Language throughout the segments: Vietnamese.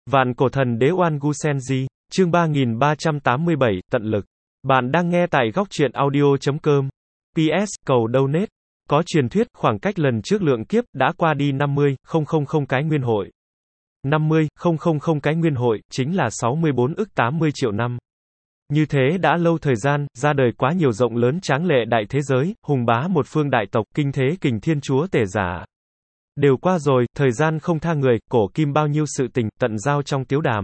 Vạn cổ thần đế Oan Gu Senji, chương 3387, tận lực. Bạn đang nghe tại góc truyện audio.com. PS, cầu donate. Có truyền thuyết, khoảng cách lần trước lượng kiếp, đã qua đi 50,000 cái nguyên hội. 50,000 cái nguyên hội, chính là 64 ức 80 triệu năm. Như thế đã lâu thời gian, ra đời quá nhiều rộng lớn tráng lệ đại thế giới, hùng bá một phương đại tộc, kinh thế kình thiên chúa tể giả. Đều qua rồi, thời gian không tha người, cổ kim bao nhiêu sự tình, tận giao trong tiếu đàm.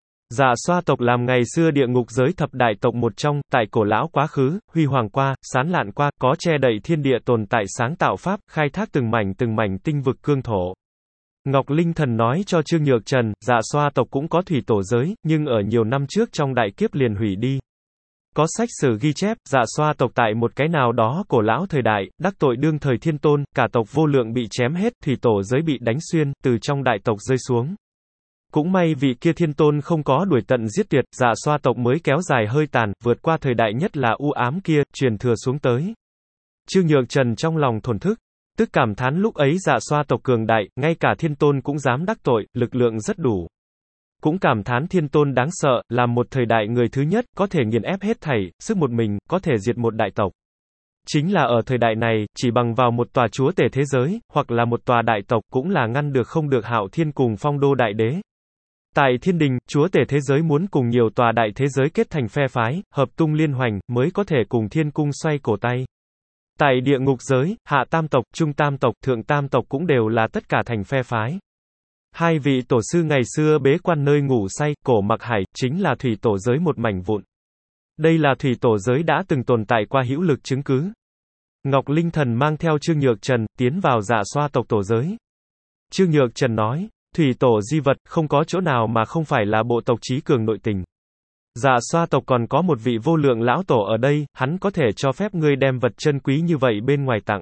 Dạ xoa tộc làm ngày xưa địa ngục giới thập đại tộc một trong, tại cổ lão quá khứ, huy hoàng qua, sán lạn qua, có che đậy thiên địa tồn tại sáng tạo pháp, khai thác từng mảnh tinh vực cương thổ. Ngọc Linh Thần nói cho Trương Nhược Trần, dạ xoa tộc cũng có thủy tổ giới, nhưng ở nhiều năm trước trong đại kiếp liền hủy đi. Có sách sử ghi chép, dạ xoa tộc tại một cái nào đó cổ lão thời đại, đắc tội đương thời thiên tôn, cả tộc vô lượng bị chém hết, thủy tổ giới bị đánh xuyên, từ trong đại tộc rơi xuống. Cũng may vị kia thiên tôn không có đuổi tận giết tuyệt, dạ xoa tộc mới kéo dài hơi tàn, vượt qua thời đại nhất là u ám kia, truyền thừa xuống tới. Trương Nhược Trần trong lòng thổn thức, tức cảm thán lúc ấy dạ xoa tộc cường đại, ngay cả thiên tôn cũng dám đắc tội, lực lượng rất đủ. Cũng cảm thán thiên tôn đáng sợ, làm một thời đại người thứ nhất, có thể nghiền ép hết thảy, sức một mình, có thể diệt một đại tộc. Chính là ở thời đại này, chỉ bằng vào một tòa chúa tể thế giới, hoặc là một tòa đại tộc, cũng là ngăn được không được Hạo Thiên cùng Phong Đô đại đế. Tại thiên đình, chúa tể thế giới muốn cùng nhiều tòa đại thế giới kết thành phe phái, hợp tung liên hoành, mới có thể cùng thiên cung xoay cổ tay. Tại địa ngục giới, hạ tam tộc, trung tam tộc, thượng tam tộc cũng đều là tất cả thành phe phái. Hai vị tổ sư ngày xưa bế quan nơi ngủ say, cổ mặc hải, chính là thủy tổ giới một mảnh vụn. Đây là thủy tổ giới đã từng tồn tại qua hữu lực chứng cứ. Ngọc Linh Thần mang theo Trương Nhược Trần, tiến vào dạ xoa tộc tổ giới. Trương Nhược Trần nói, thủy tổ di vật, không có chỗ nào mà không phải là bộ tộc trí cường nội tình. Dạ xoa tộc còn có một vị vô lượng lão tổ ở đây, hắn có thể cho phép ngươi đem vật chân quý như vậy bên ngoài tặng.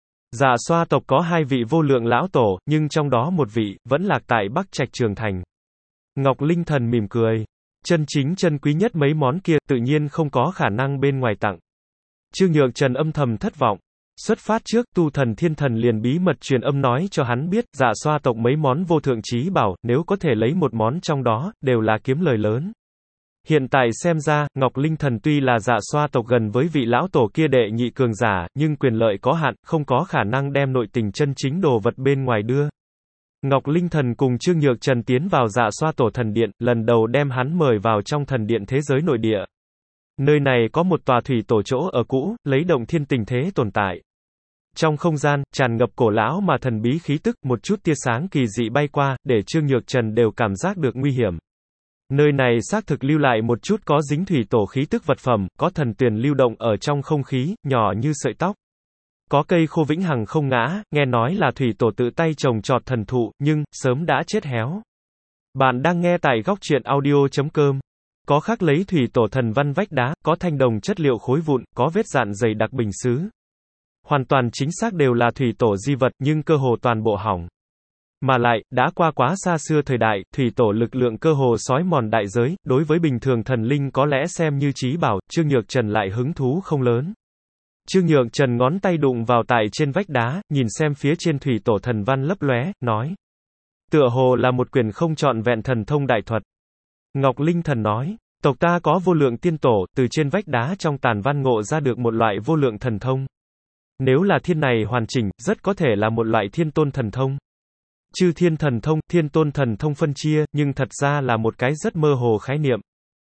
Dạ xoa tộc có hai vị vô lượng lão tổ, nhưng trong đó một vị, vẫn lạc tại Bắc Trạch Trường Thành. Ngọc Linh Thần mỉm cười. Chân chính chân quý nhất mấy món kia, tự nhiên không có khả năng bên ngoài tặng. Trương Nhược Trần âm thầm thất vọng. Xuất phát trước, tu thần thiên thần liền bí mật truyền âm nói cho hắn biết, dạ xoa tộc mấy món vô thượng trí bảo, nếu có thể lấy một món trong đó, đều là kiếm lời lớn. Hiện tại xem ra, Ngọc Linh Thần tuy là dạ xoa tộc gần với vị lão tổ kia đệ nhị cường giả, nhưng quyền lợi có hạn, không có khả năng đem nội tình chân chính đồ vật bên ngoài đưa. Ngọc Linh Thần cùng Trương Nhược Trần tiến vào dạ xoa tổ thần điện, lần đầu đem hắn mời vào trong thần điện thế giới nội địa. Nơi này có một tòa thủy tổ chỗ ở cũ, lấy động thiên tình thế tồn tại. Trong không gian, tràn ngập cổ lão mà thần bí khí tức, một chút tia sáng kỳ dị bay qua, để Trương Nhược Trần đều cảm giác được nguy hiểm. Nơi này xác thực lưu lại một chút có dính thủy tổ khí tức vật phẩm, có thần tuyền lưu động ở trong không khí, nhỏ như sợi tóc. Có cây khô vĩnh hằng không ngã, nghe nói là thủy tổ tự tay trồng trọt thần thụ, nhưng, sớm đã chết héo. Bạn đang nghe tại góc truyện audio.com. Có khắc lấy thủy tổ thần văn vách đá, có thanh đồng chất liệu khối vụn, có vết dạn dày đặc bình sứ. Hoàn toàn chính xác đều là thủy tổ di vật, nhưng cơ hồ toàn bộ hỏng. Mà lại, đã qua quá xa xưa thời đại, thủy tổ lực lượng cơ hồ xói mòn đại giới, đối với bình thường thần linh có lẽ xem như trí bảo, Trương Nhược Trần lại hứng thú không lớn. Trương Nhược Trần ngón tay đụng vào tại trên vách đá, nhìn xem phía trên thủy tổ thần văn lấp lóe, nói. Tựa hồ là một quyển không trọn vẹn thần thông đại thuật. Ngọc Linh Thần nói, tộc ta có vô lượng tiên tổ, từ trên vách đá trong tàn văn ngộ ra được một loại vô lượng thần thông. Nếu là thiên này hoàn chỉnh, rất có thể là một loại thiên tôn thần thông. Chư thiên thần thông, thiên tôn thần thông phân chia, nhưng thật ra là một cái rất mơ hồ khái niệm.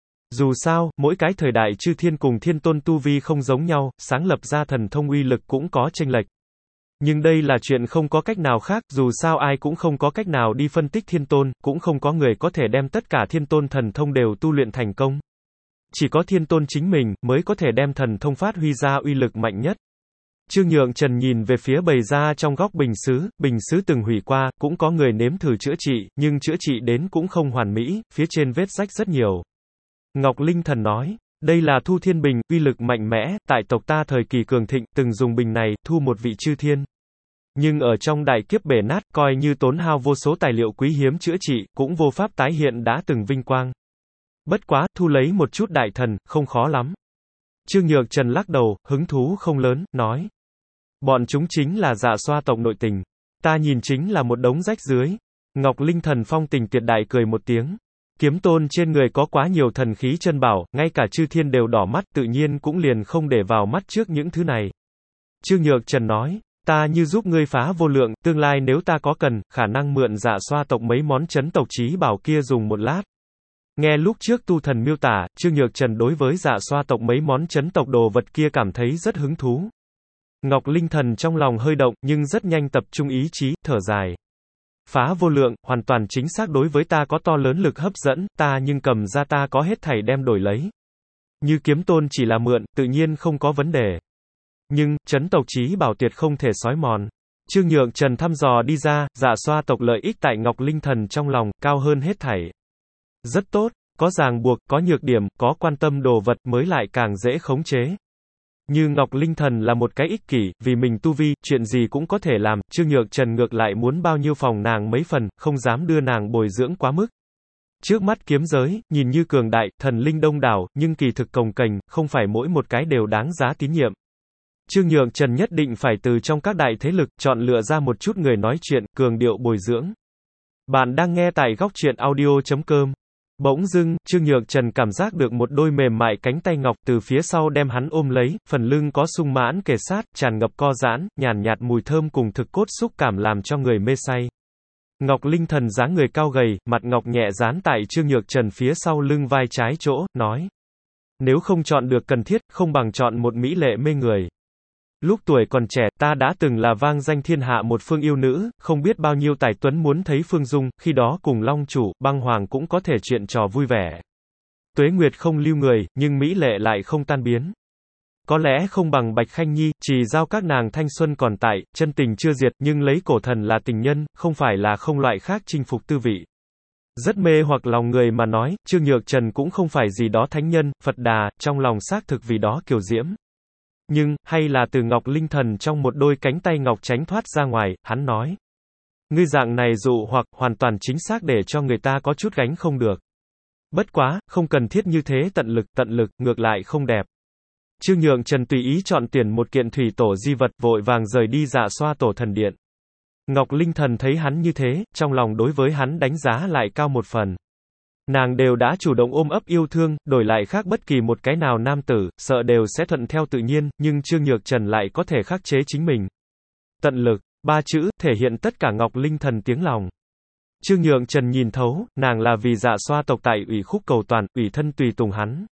Dù sao, mỗi cái thời đại chư thiên cùng thiên tôn tu vi không giống nhau, sáng lập ra thần thông uy lực cũng có chênh lệch. Nhưng đây là chuyện không có cách nào khác, dù sao ai cũng không có cách nào đi phân tích thiên tôn, cũng không có người có thể đem tất cả thiên tôn thần thông đều tu luyện thành công. Chỉ có thiên tôn chính mình, mới có thể đem thần thông phát huy ra uy lực mạnh nhất. Trương Nhược Trần nhìn về phía bày ra trong góc bình sứ từng hủy qua, cũng có người nếm thử chữa trị, nhưng chữa trị đến cũng không hoàn mỹ, phía trên vết rách rất nhiều. Ngọc Linh Thần nói, đây là thu thiên bình, uy lực mạnh mẽ, tại tộc ta thời kỳ cường thịnh, từng dùng bình này, thu một vị chư thiên. Nhưng ở trong đại kiếp bể nát, coi như tốn hao vô số tài liệu quý hiếm chữa trị, cũng vô pháp tái hiện đã từng vinh quang. Bất quá, thu lấy một chút đại thần, không khó lắm. Trương Nhược Trần lắc đầu, hứng thú không lớn, nói. Bọn chúng chính là dạ xoa tộc nội tình. Ta nhìn chính là một đống rách dưới. Ngọc Linh Thần phong tình tuyệt đại cười một tiếng. Kiếm tôn trên người có quá nhiều thần khí chân bảo, ngay cả chư thiên đều đỏ mắt, tự nhiên cũng liền không để vào mắt trước những thứ này. Trương Nhược Trần nói, ta như giúp ngươi phá vô lượng, tương lai nếu ta có cần, khả năng mượn Dạ Xoa tộc mấy món chấn tộc chí bảo kia dùng một lát. Nghe lúc trước tu thần miêu tả, Trương Nhược Trần đối với Dạ Xoa tộc mấy món chấn tộc đồ vật kia cảm thấy rất hứng thú. Ngọc Linh Thần trong lòng hơi động, nhưng rất nhanh tập trung ý chí, thở dài. Phá vô lượng, hoàn toàn chính xác đối với ta có to lớn lực hấp dẫn, ta nhưng cầm ra ta có hết thảy đem đổi lấy. Như kiếm tôn chỉ là mượn, tự nhiên không có vấn đề. Nhưng, chấn tộc chí bảo tuyệt không thể xói mòn. Trương Nhược Trần thăm dò đi ra, Dạ Xoa tộc lợi ích tại Ngọc Linh Thần trong lòng, cao hơn hết thảy. Rất tốt, có ràng buộc, có nhược điểm, có quan tâm đồ vật mới lại càng dễ khống chế. Như Ngọc Linh Thần là một cái ích kỷ, vì mình tu vi, chuyện gì cũng có thể làm, Trương Nhược Trần ngược lại muốn bao nhiêu phòng nàng mấy phần, không dám đưa nàng bồi dưỡng quá mức. Trước mắt kiếm giới, nhìn như cường đại, thần linh đông đảo, nhưng kỳ thực cồng kềnh, không phải mỗi một cái đều đáng giá tín nhiệm. Trương Nhược Trần nhất định phải từ trong các đại thế lực, chọn lựa ra một chút người nói chuyện, cường điệu bồi dưỡng. Bạn đang nghe tại góc truyện audio.com. Bỗng dưng, Trương Nhược Trần cảm giác được một đôi mềm mại cánh tay ngọc từ phía sau đem hắn ôm lấy, phần lưng có sung mãn kề sát, tràn ngập co giãn, nhàn nhạt mùi thơm cùng thực cốt xúc cảm làm cho người mê say. Ngọc Linh Thần dáng người cao gầy, mặt ngọc nhẹ dán tại Trương Nhược Trần phía sau lưng vai trái chỗ, nói. Nếu không chọn được cần thiết, không bằng chọn một mỹ lệ mê người. Lúc tuổi còn trẻ, ta đã từng là vang danh thiên hạ một phương yêu nữ, không biết bao nhiêu tài tuấn muốn thấy Phương Dung, khi đó cùng Long Chủ, Băng Hoàng cũng có thể chuyện trò vui vẻ. Tuế nguyệt không lưu người, nhưng mỹ lệ lại không tan biến. Có lẽ không bằng Bạch Khanh Nhi, chỉ giao các nàng thanh xuân còn tại, chân tình chưa diệt, nhưng lấy cổ thần là tình nhân, không phải là không loại khác chinh phục tư vị. Rất mê hoặc lòng người mà nói, Trương Nhược Trần cũng không phải gì đó thánh nhân, Phật Đà, trong lòng xác thực vì đó kiều diễm. Nhưng, hay là từ Ngọc Linh Thần trong một đôi cánh tay ngọc tránh thoát ra ngoài, hắn nói. Ngươi dạng này dụ hoặc, hoàn toàn chính xác để cho người ta có chút gánh không được. Bất quá, không cần thiết như thế tận lực, ngược lại không đẹp. Trương Nhược Trần tùy ý chọn tuyển một kiện thủy tổ di vật, vội vàng rời đi Dạ Xoa tổ thần điện. Ngọc Linh Thần thấy hắn như thế, trong lòng đối với hắn đánh giá lại cao một phần. Nàng đều đã chủ động ôm ấp yêu thương, đổi lại khác bất kỳ một cái nào nam tử, sợ đều sẽ thuận theo tự nhiên, nhưng Trương Nhược Trần lại có thể khắc chế chính mình. Tận lực, ba chữ, thể hiện tất cả Ngọc Linh Thần tiếng lòng. Trương Nhược Trần nhìn thấu, nàng là vì Dạ Xoa tộc tại ủy khúc cầu toàn, ủy thân tùy tùng hắn.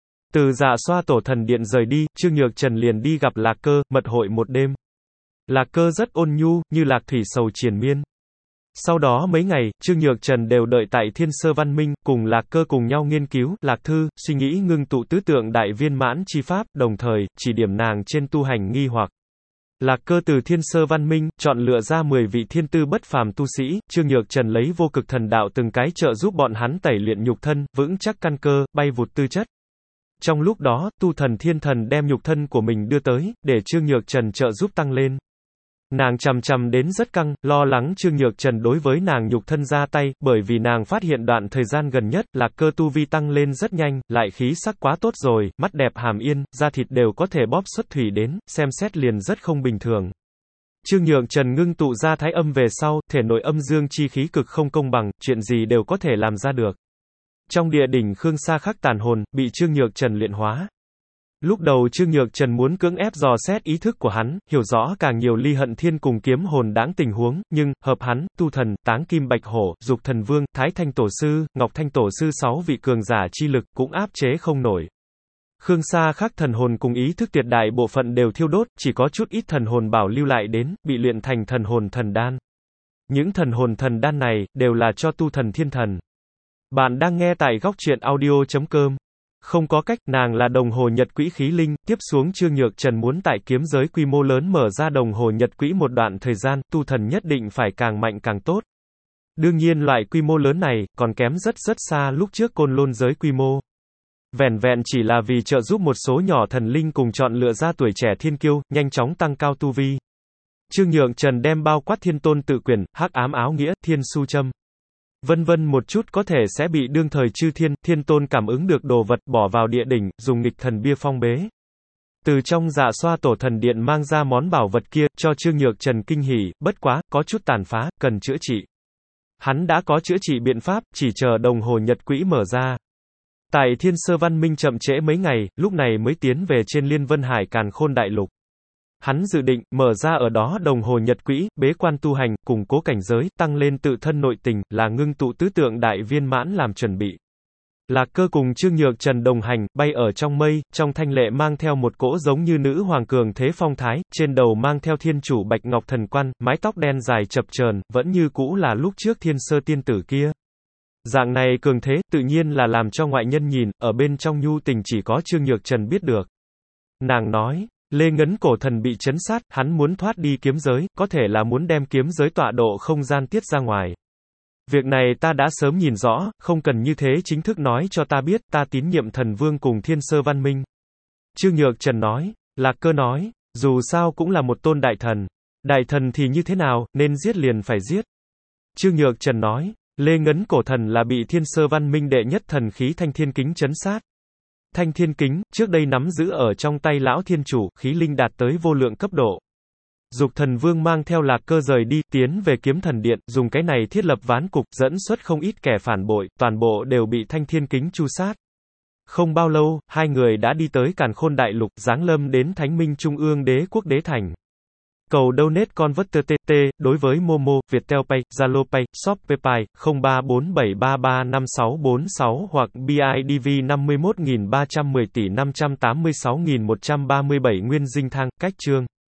Từ Dạ Xoa tổ thần điện rời đi, Trương Nhược Trần liền đi gặp Lạc Cơ, mật hội một đêm. Lạc Cơ rất ôn nhu, như lạc thủy sầu triền miên. Sau đó mấy ngày, Trương Nhược Trần đều đợi tại Thiên Sơ Văn Minh, cùng Lạc Cơ cùng nhau nghiên cứu, Lạc Thư, suy nghĩ ngưng tụ tứ tượng đại viên mãn chi pháp, đồng thời, chỉ điểm nàng trên tu hành nghi hoặc. Lạc Cơ từ Thiên Sơ Văn Minh, chọn lựa ra 10 vị thiên tư bất phàm tu sĩ, Trương Nhược Trần lấy vô cực thần đạo từng cái trợ giúp bọn hắn tẩy luyện nhục thân, vững chắc căn cơ, bay vụt tư chất. Trong lúc đó, tu thần thiên thần đem nhục thân của mình đưa tới, để Trương Nhược Trần trợ giúp tăng lên. Nàng chằm đến rất căng, lo lắng Trương Nhược Trần đối với nàng nhục thân ra tay, bởi vì nàng phát hiện đoạn thời gian gần nhất, Lạc Cơ tu vi tăng lên rất nhanh, lại khí sắc quá tốt rồi, mắt đẹp hàm yên, da thịt đều có thể bóp xuất thủy đến, xem xét liền rất không bình thường. Trương Nhược Trần ngưng tụ ra thái âm về sau, thể nội âm dương chi khí cực không công bằng, chuyện gì đều có thể làm ra được. Trong địa đỉnh Khương Sa khắc tàn hồn, bị Trương Nhược Trần luyện hóa. Lúc đầu Trương Nhược Trần muốn cưỡng ép dò xét ý thức của hắn, hiểu rõ càng nhiều Ly Hận Thiên cùng kiếm hồn đáng tình huống, nhưng, hợp hắn, tu thần, táng kim bạch hổ, dục thần vương, thái thanh tổ sư, ngọc thanh tổ sư 6 vị cường giả chi lực, cũng áp chế không nổi. Khương Sa khắc thần hồn cùng ý thức tuyệt đại bộ phận đều thiêu đốt, chỉ có chút ít thần hồn bảo lưu lại đến, bị luyện thành thần hồn thần đan. Những thần hồn thần đan này, đều là cho tu thần thiên thần. Bạn đang nghe tại góc truyện audio.com. Không có cách, nàng là đồng hồ nhật quỹ khí linh, tiếp xuống Trương Nhược Trần muốn tại kiếm giới quy mô lớn mở ra đồng hồ nhật quỹ một đoạn thời gian, tu thần nhất định phải càng mạnh càng tốt. Đương nhiên loại quy mô lớn này, còn kém rất xa lúc trước côn lôn giới quy mô. Vẻn vẹn chỉ là vì trợ giúp một số nhỏ thần linh cùng chọn lựa ra tuổi trẻ thiên kiêu, nhanh chóng tăng cao tu vi. Trương Nhược Trần đem bao quát thiên tôn tự quyền, hắc ám áo nghĩa, thiên su châm. Vân một chút có thể sẽ bị đương thời chư thiên tôn cảm ứng được đồ vật bỏ vào địa đỉnh, dùng nghịch thần bia phong bế. Từ trong Dạ Xoa tổ thần điện mang ra món bảo vật kia, cho Trương Nhược Trần kinh hỉ, bất quá, có chút tàn phá, cần chữa trị. Hắn đã có chữa trị biện pháp, chỉ chờ đồng hồ nhật quỹ mở ra. Tại Thiên Sơ Văn Minh chậm trễ mấy ngày, lúc này mới tiến về trên Liên Vân Hải Càn Khôn Đại Lục. Hắn dự định, mở ra ở đó đồng hồ nhật quỹ, bế quan tu hành, củng cố cảnh giới, tăng lên tự thân nội tình, là ngưng tụ tứ tượng đại viên mãn làm chuẩn bị. Lạc Cơ cùng Trương Nhược Trần đồng hành, bay ở trong mây, trong thanh lệ mang theo một cỗ giống như nữ hoàng cường thế phong thái, trên đầu mang theo thiên chủ bạch ngọc thần quan, mái tóc đen dài chập chờn, vẫn như cũ là lúc trước Thiên Sơ tiên tử kia. Dạng này cường thế, tự nhiên là làm cho ngoại nhân nhìn, ở bên trong nhu tình chỉ có Trương Nhược Trần biết được. Nàng nói, Lê Ngấn cổ thần bị trấn sát, hắn muốn thoát đi kiếm giới, có thể là muốn đem kiếm giới tọa độ không gian tiết ra ngoài. Việc này ta đã sớm nhìn rõ, không cần như thế chính thức nói cho ta biết, ta tín nhiệm thần vương cùng Thiên Sơ Văn Minh. Trương Nhược Trần nói, Lạc Cơ nói, dù sao cũng là một tôn đại thần. Đại thần thì như thế nào, nên giết liền phải giết. Trương Nhược Trần nói, Lê Ngấn cổ thần là bị Thiên Sơ Văn Minh đệ nhất thần khí Thanh Thiên Kính trấn sát. Thanh Thiên Kính, trước đây nắm giữ ở trong tay lão thiên chủ, khí linh đạt tới vô lượng cấp độ. Dục Thần Vương mang theo Lạc Cơ rời đi, tiến về Kiếm Thần Điện, dùng cái này thiết lập ván cục, dẫn xuất không ít kẻ phản bội, toàn bộ đều bị Thanh Thiên Kính tru sát. Không bao lâu, hai người đã đi tới Càn Khôn Đại Lục, giáng lâm đến Thánh Minh Trung ương Đế quốc Đế Thành. Cầu donate converter TT, đối với Momo, Viettel Pay, Zalo Pay, Shopee Pay, 0347335646 hoặc BIDV 51.310 tỷ 586.137 Nguyên Dinh Thang, cách chương.